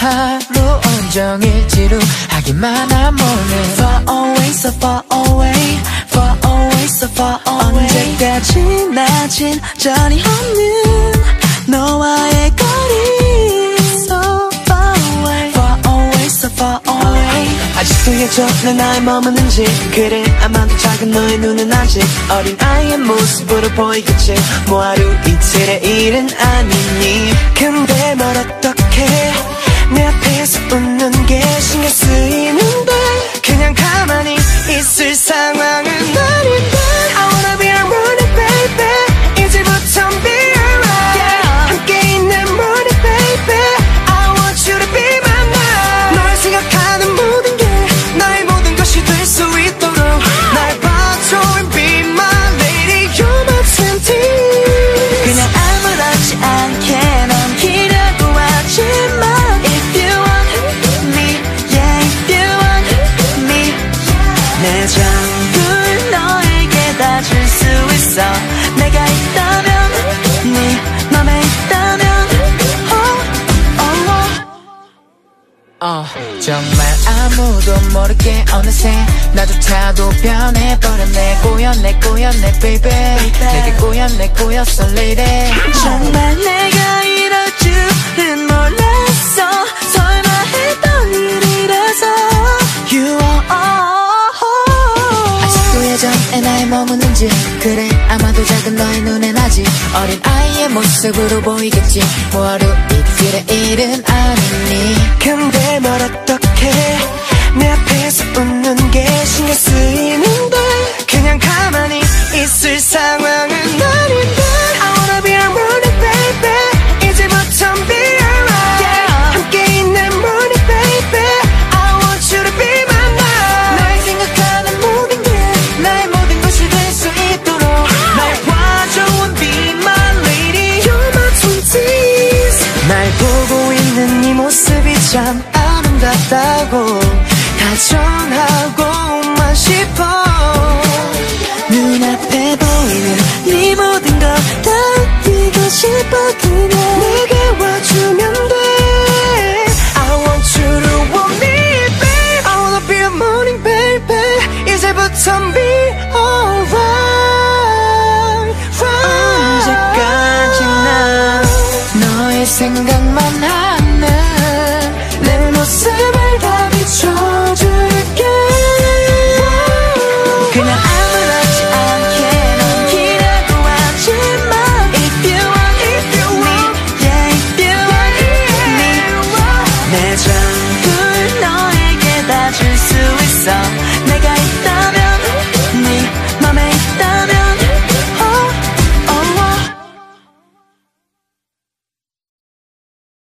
하루 온종일 지루하기만 한 morning. Far away, so far away, far away, so far away. 언제까지나 진전이 없는 너와의 거리. So far away, far away, so far away. 아직도 예전에 나의 머무는지. 그래 아마도 작은 너의 눈은 아직 어린 아이의 모습으로 보이겠지. 뭐 하루 이틀의 일은 아니니. 근데 뭘 어떡해, 내 앞에서 웃는 게 신경 쓰이는데 그냥 가만히 있을 상황은 아닌데. I wanna be your morning baby, 이제부터 be alright. Yeah. 함께 있는 morning baby, I want you to be my night. 널 생각하는 모든 게 나의 모든 것이 될 수 있도록 날 봐줘 and be my lady, you're my twenty. 그냥 아무렇지 않게 넘기려고 하지만 내 전부를 너에게 다 줄 수 있어. 내가 있다면, 네 맘에 있다면. 정말 아무도 모르게 어느새 나조차도 변해버렸네. 꼬였네 baby, 내게 꼬였어 lady. 정말 내가 이럴 줄은 몰랐어. 설마 했던 일이라서. You are 아직도 예전에 나의 머무는지. 그래 아마도 작은 너의 눈엔 아직 어린 아이의 모습으로 보이겠지. 뭐 하루 이틀의 일은 아니니. 근데 뭘 어떡해, 내 앞에서 웃는 게 신경 쓰이는데 그냥 가만히 있을 상황은 아닌데. I wanna be your morning baby, 이제부터 be alright. Yeah. 함께 있는 morning baby, I want you to be my night. 날 생각하는 모든 게 나의 모든 것이 될 수 있도록 날 봐줘 and be my lady, you're my twenties. 날 보고 있는 이 모습이 참 아름답다고 다정하고만 싶어. 눈앞에 보이는 네 모든 걸 다 뛰고 싶어. 그냥 내게 와주면 돼. I want you to want me babe, I wanna be your morning baby, 이제부터 be alright. 언제까지나 너의 생각만 하는 내 모습을 다 비춰줄게. 그냥 아무렇지 않게 넘기려고 하지만 if you want me, yeah if you want me. 내 전부를 너에게 다 줄 수 있어. 내가 있다면, 네 맘에 있다면.